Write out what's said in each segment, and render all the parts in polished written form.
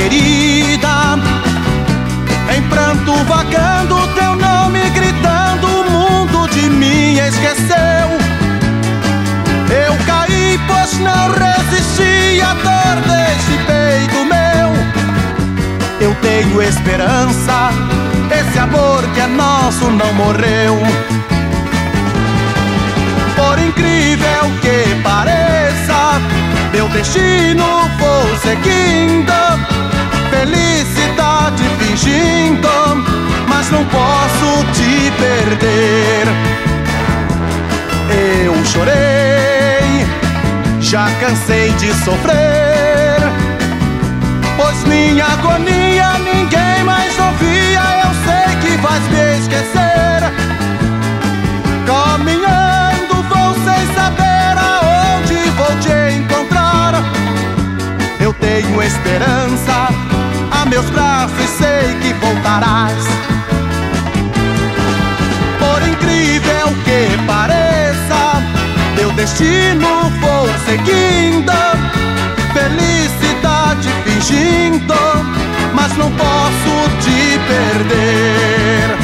querida, em pranto vagando, teu nome gritando, o mundo de mim esqueceu. Eu caí, pois não resisti à dor deste peito meu. Eu tenho esperança, esse amor que é nosso não morreu. Por incrível que pareça, meu destino vou seguindo, felicidade fingindo, mas não posso te perder. Eu chorei, já cansei de sofrer, pois minha agonia ninguém mais ouvia. Eu sei que vais me esquecer, caminhando vou sem saber aonde vou te encontrar. Eu tenho esperança, a meus braços sei que voltarás. Por incrível que pareça, meu destino vou seguindo, felicidade fingindo, mas não posso te perder.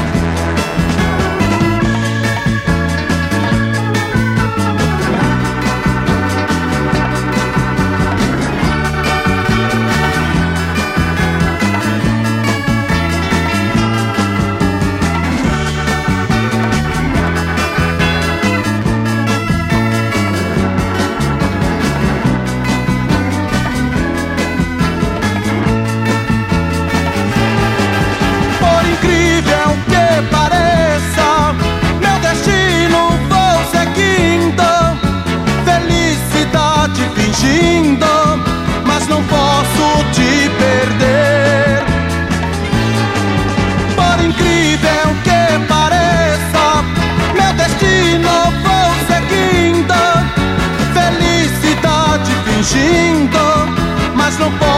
Mas não posso te perder. Por incrível que pareça, meu destino vou seguindo, felicidade fingindo, mas não posso